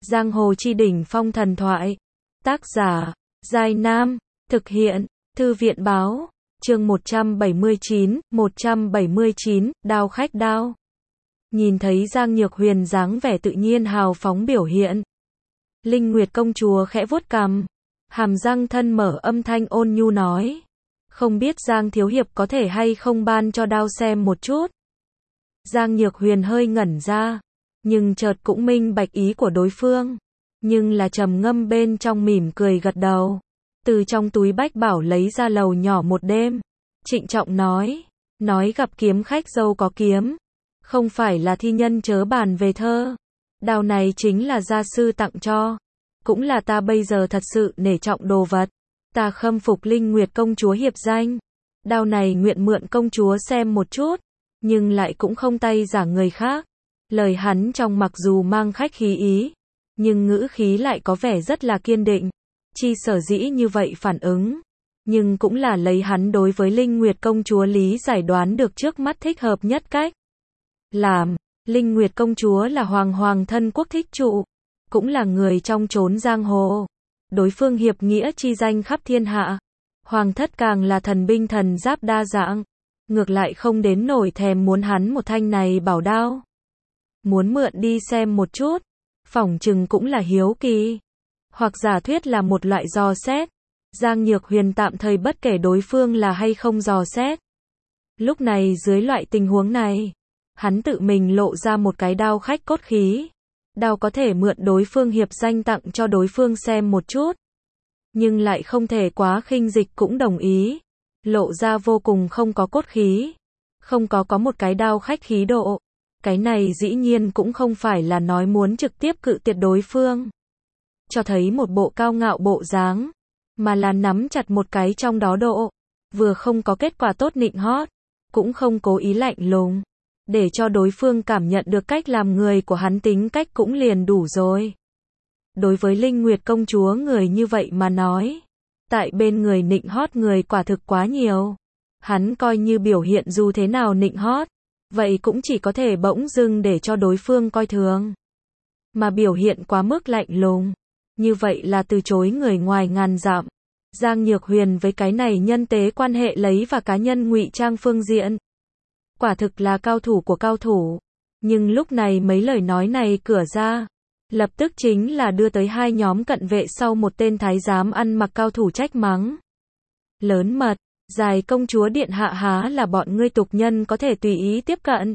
Giang hồ chi đỉnh phong thần thoại. Tác giả, Giai Nam. Thực hiện, Thư viện báo. Chương 179, đao khách đao. Nhìn thấy Giang Nhược Huyền dáng vẻ tự nhiên hào phóng biểu hiện. Linh Nguyệt công chúa khẽ vuốt cằm, hàm răng thân mở âm thanh ôn nhu nói. Không biết Giang thiếu hiệp có thể hay không ban cho đao xem một chút. Giang Nhược Huyền hơi ngẩn ra, nhưng chợt cũng minh bạch ý của đối phương. Nhưng là trầm ngâm bên trong mỉm cười gật đầu. Từ trong túi bách bảo lấy ra lầu nhỏ một đêm. Trịnh trọng nói gặp kiếm khách dâu có kiếm. Không phải là thi nhân chớ bàn về thơ. Đao này chính là gia sư tặng cho. Cũng là ta bây giờ thật sự nể trọng đồ vật. Ta khâm phục Linh Nguyệt công chúa hiệp danh. Đao này nguyện mượn công chúa xem một chút. Nhưng lại cũng không tay giả người khác. Lời hắn trong mặc dù mang khách khí ý. Nhưng ngữ khí lại có vẻ rất là kiên định. Chi sở dĩ như vậy phản ứng. Nhưng cũng là lấy hắn đối với Linh Nguyệt công chúa lý giải đoán được trước mắt thích hợp nhất cách. Làm, Linh Nguyệt công chúa là hoàng thân quốc thích trụ. Cũng là người trong chốn giang hồ. Đối phương hiệp nghĩa chi danh khắp thiên hạ. Hoàng thất càng là thần binh thần giáp đa dạng. Ngược lại không đến nổi thèm muốn hắn một thanh này bảo đao. Muốn mượn đi xem một chút. Phỏng chừng cũng là hiếu kỳ. Hoặc giả thuyết là một loại dò xét. Giang Nhược Huyền tạm thời bất kể đối phương là hay không dò xét. Lúc này dưới loại tình huống này, hắn tự mình lộ ra một cái đao khách cốt khí. Đao có thể mượn đối phương hiệp danh tặng cho đối phương xem một chút. Nhưng lại không thể quá khinh dịch cũng đồng ý. Lộ ra vô cùng không có cốt khí. Không có một cái đao khách khí độ. Cái này dĩ nhiên cũng không phải là nói muốn trực tiếp cự tuyệt đối phương. Cho thấy một bộ cao ngạo bộ dáng. Mà là nắm chặt một cái trong đó độ. Vừa không có kết quả tốt nịnh hót. Cũng không cố ý lạnh lùng. Để cho đối phương cảm nhận được cách làm người của hắn tính cách cũng liền đủ rồi. Đối với Linh Nguyệt công chúa người như vậy mà nói. Tại bên người nịnh hót người quả thực quá nhiều. Hắn coi như biểu hiện dù thế nào nịnh hót. Vậy cũng chỉ có thể bỗng dưng để cho đối phương coi thường. Mà biểu hiện quá mức lạnh lùng. Như vậy là từ chối người ngoài ngàn dặm. Giang Nhược Huyền với cái này nhân tế quan hệ lấy và cá nhân ngụy trang phương diện. Quả thực là cao thủ của cao thủ. Nhưng lúc này mấy lời nói này cửa ra. Lập tức chính là đưa tới hai nhóm cận vệ sau một tên thái giám ăn mặc cao thủ trách mắng. Lớn mật, dài công chúa điện hạ há là bọn ngươi tục nhân có thể tùy ý tiếp cận.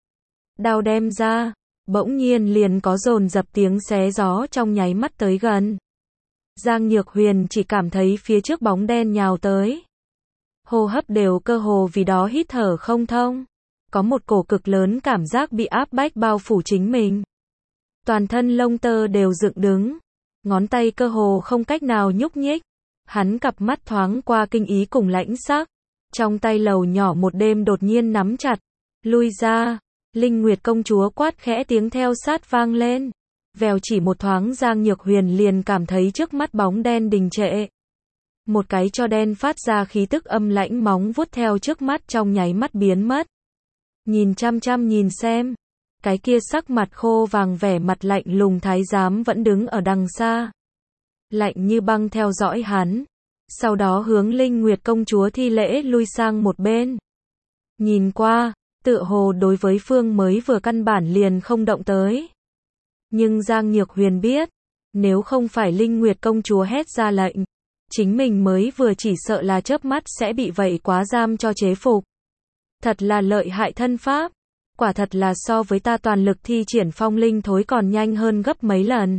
Đao đem ra, bỗng nhiên liền có dồn dập tiếng xé gió trong nháy mắt tới gần. Giang Nhược Huyền chỉ cảm thấy phía trước bóng đen nhào tới. Hô hấp đều cơ hồ vì đó hít thở không thông. Có một cổ cực lớn cảm giác bị áp bách bao phủ chính mình. Toàn thân lông tơ đều dựng đứng. Ngón tay cơ hồ không cách nào nhúc nhích. Hắn cặp mắt thoáng qua kinh ý cùng lãnh sắc. Trong tay lầu nhỏ một đêm đột nhiên nắm chặt. Lui ra. Linh Nguyệt công chúa quát khẽ tiếng theo sát vang lên. Vèo chỉ một thoáng Giang Nhược Huyền liền cảm thấy trước mắt bóng đen đình trệ. Một cái cho đen phát ra khí tức âm lãnh móng vuốt theo trước mắt trong nháy mắt biến mất. Nhìn chăm chăm nhìn xem. Cái kia sắc mặt khô vàng vẻ mặt lạnh lùng thái giám vẫn đứng ở đằng xa. Lạnh như băng theo dõi hắn. Sau đó hướng Linh Nguyệt công chúa thi lễ lui sang một bên. Nhìn qua, tựa hồ đối với phương mới vừa căn bản liền không động tới. Nhưng Giang Nhược Huyền biết, nếu không phải Linh Nguyệt công chúa hét ra lệnh, chính mình mới vừa chỉ sợ là chớp mắt sẽ bị vậy quá giam cho chế phục. Thật là lợi hại thân pháp, quả thật là so với ta toàn lực thi triển phong linh thối còn nhanh hơn gấp mấy lần.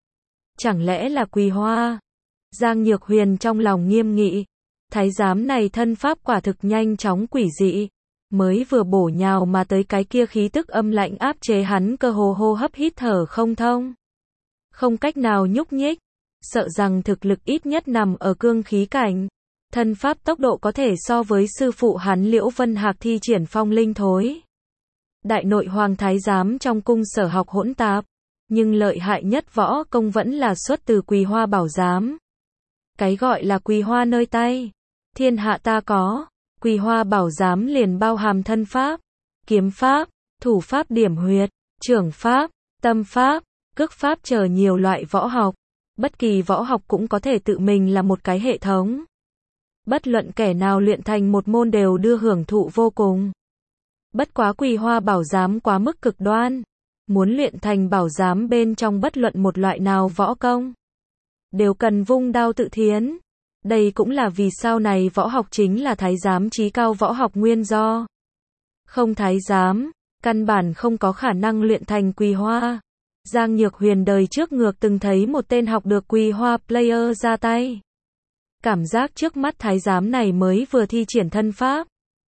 Chẳng lẽ là Quỳ Hoa? Giang Nhược Huyền trong lòng nghiêm nghị, thái giám này thân pháp quả thực nhanh chóng quỷ dị. Mới vừa bổ nhào mà tới cái kia khí tức âm lạnh áp chế hắn cơ hồ hô hấp hít thở không thông. Không cách nào nhúc nhích. Sợ rằng thực lực ít nhất nằm ở cương khí cảnh. Thân pháp tốc độ có thể so với sư phụ hắn Liễu Vân Hạc thi triển phong linh thối. Đại nội hoàng thái giám trong cung sở học hỗn tạp. Nhưng lợi hại nhất võ công vẫn là xuất từ Quỳ Hoa bảo giám. Cái gọi là Quỳ Hoa nơi tay. Thiên hạ ta có. Quỳ Hoa bảo giám liền bao hàm thân pháp, kiếm pháp, thủ pháp điểm huyệt, trưởng pháp, tâm pháp, cước pháp chờ nhiều loại võ học. Bất kỳ võ học cũng có thể tự mình là một cái hệ thống. Bất luận kẻ nào luyện thành một môn đều đưa hưởng thụ vô cùng. Bất quá Quỳ Hoa Bảo Giám quá mức cực đoan. Muốn luyện thành bảo giám bên trong bất luận một loại nào võ công, đều cần vung đao tự thiến. Đây cũng là vì sau này võ học chính là thái giám chí cao võ học nguyên do. Không thái giám, căn bản không có khả năng luyện thành Quỳ Hoa. Giang Nhược Huyền đời trước ngược từng thấy một tên học được Quỳ Hoa player ra tay. Cảm giác trước mắt thái giám này mới vừa thi triển thân pháp,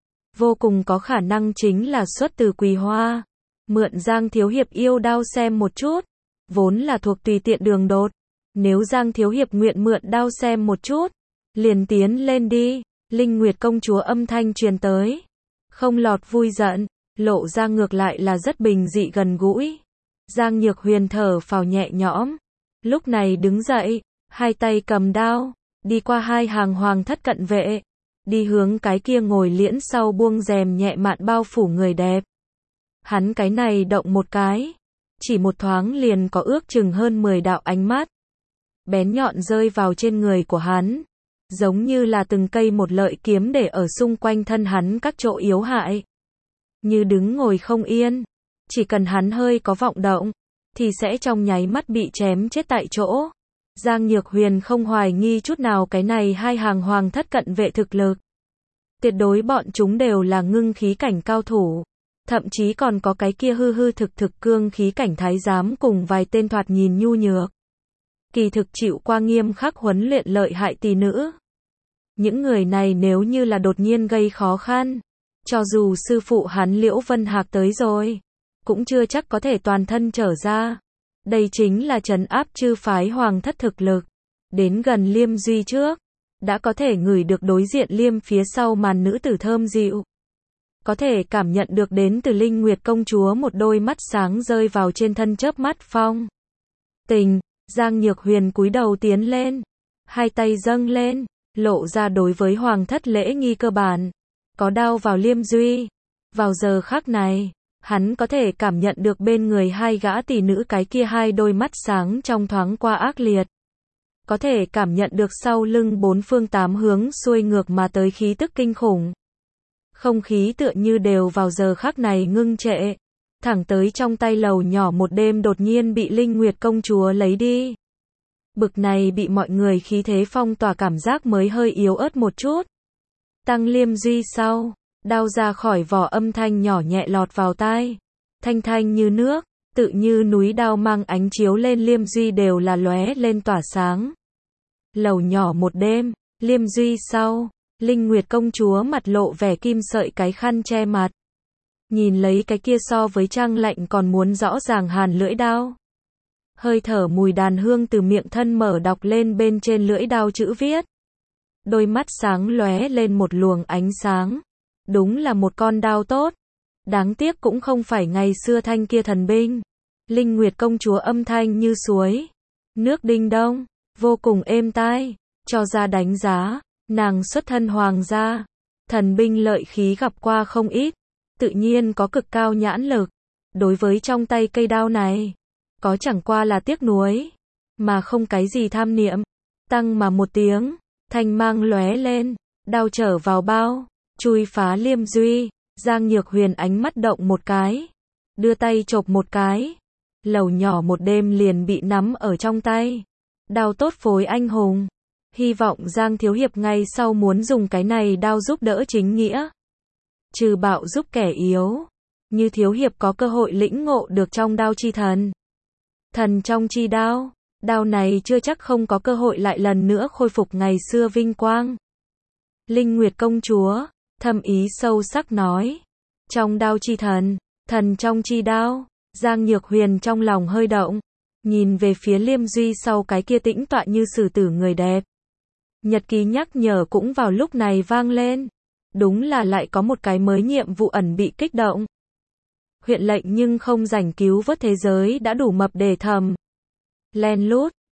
vô cùng có khả năng chính là xuất từ Quỳ Hoa. Mượn Giang Thiếu Hiệp yêu đao xem một chút, vốn là thuộc tùy tiện đường đột. Nếu Giang Thiếu Hiệp nguyện mượn đao xem một chút, liền tiến lên đi. Linh Nguyệt công chúa âm thanh truyền tới. Không lọt vui giận, lộ ra ngược lại là rất bình dị gần gũi. Giang Nhược Huyền thở phào nhẹ nhõm. Lúc này đứng dậy, hai tay cầm đao, đi qua hai hàng hoàng thất cận vệ, đi hướng cái kia ngồi liễn sau buông rèm nhẹ mạn bao phủ người đẹp. Hắn cái này động một cái, chỉ một thoáng liền có ước chừng hơn 10 đạo ánh mắt bén nhọn rơi vào trên người của hắn, giống như là từng cây một lợi kiếm để ở xung quanh thân hắn các chỗ yếu hại. Như đứng ngồi không yên, chỉ cần hắn hơi có vọng động, thì sẽ trong nháy mắt bị chém chết tại chỗ. Giang Nhược Huyền không hoài nghi chút nào cái này hai hàng hoàng thất cận vệ thực lực. Tuyệt đối bọn chúng đều là ngưng khí cảnh cao thủ. Thậm chí còn có cái kia hư hư thực thực cương khí cảnh thái giám cùng vài tên thoạt nhìn nhu nhược, kỳ thực chịu qua nghiêm khắc huấn luyện lợi hại tỷ nữ. Những người này nếu như là đột nhiên gây khó khăn, cho dù sư phụ hắn Liễu Vân Hạc tới rồi, cũng chưa chắc có thể toàn thân trở ra. Đây chính là trấn áp chư phái hoàng thất thực lực. Đến gần Liêm Duy trước, đã có thể ngửi được đối diện Liêm phía sau màn nữ tử thơm dịu. Có thể cảm nhận được đến từ Linh Nguyệt công chúa một đôi mắt sáng rơi vào trên thân chớp mắt phong tình. Giang Nhược Huyền cúi đầu tiến lên, hai tay dâng lên, lộ ra đối với hoàng thất lễ nghi cơ bản. Có đao vào Liêm Duy. Vào giờ khắc này, hắn có thể cảm nhận được bên người hai gã tỷ nữ cái kia hai đôi mắt sáng trong thoáng qua ác liệt. Có thể cảm nhận được sau lưng bốn phương tám hướng xuôi ngược mà tới khí tức kinh khủng. Không khí tựa như đều vào giờ khắc này ngưng trệ. Thẳng tới trong tay lầu nhỏ một đêm đột nhiên bị Linh Nguyệt công chúa lấy đi. Bực này bị mọi người khí thế phong tỏa cảm giác mới hơi yếu ớt một chút. Tăng Liêm Duy sau, đao ra khỏi vỏ âm thanh nhỏ nhẹ lọt vào tai. Thanh thanh như nước, tự như núi đao mang ánh chiếu lên Liêm Duy đều là lóe lên tỏa sáng. Lầu nhỏ một đêm, Liêm Duy sau, Linh Nguyệt công chúa mặt lộ vẻ kim sợi cái khăn che mặt. Nhìn lấy cái kia so với trăng lạnh còn muốn rõ ràng hàn lưỡi đao. Hơi thở mùi đàn hương từ miệng thân mở đọc lên bên trên lưỡi đao chữ viết. Đôi mắt sáng lóe lên một luồng ánh sáng. Đúng là một con đao tốt. Đáng tiếc cũng không phải ngày xưa thanh kia thần binh. Linh Nguyệt công chúa âm thanh như suối nước đinh đông, vô cùng êm tai, cho ra đánh giá. Nàng xuất thân hoàng gia, thần binh lợi khí gặp qua không ít, tự nhiên có cực cao nhãn lực. Đối với trong tay cây đao này, có chẳng qua là tiếc nuối, mà không cái gì tham niệm. Tăng mà một tiếng, thanh mang lóe lên, đao trở vào bao, chui phá Liêm Duy. Giang Nhược Huyền ánh mắt động một cái, đưa tay chộp một cái, lầu nhỏ một đêm liền bị nắm ở trong tay. Đao tốt phối anh hùng. Hy vọng Giang Thiếu Hiệp ngay sau muốn dùng cái này đao giúp đỡ chính nghĩa, trừ bạo giúp kẻ yếu. Như Thiếu Hiệp có cơ hội lĩnh ngộ được trong đao chi thần. Thần trong chi đao, đao này chưa chắc không có cơ hội lại lần nữa khôi phục ngày xưa vinh quang. Linh Nguyệt công chúa, thâm ý sâu sắc nói. Trong đao chi thần, thần trong chi đao. Giang Nhược Huyền trong lòng hơi động, nhìn về phía Liêm Duy sau cái kia tĩnh tọa như sử tử người đẹp. Nhật ký nhắc nhở cũng vào lúc này vang lên. Đúng là lại có một cái mới nhiệm vụ ẩn bị kích động. Huyện lệnh nhưng không rảnh cứu vớt thế giới đã đủ mập để thầm. Len lút,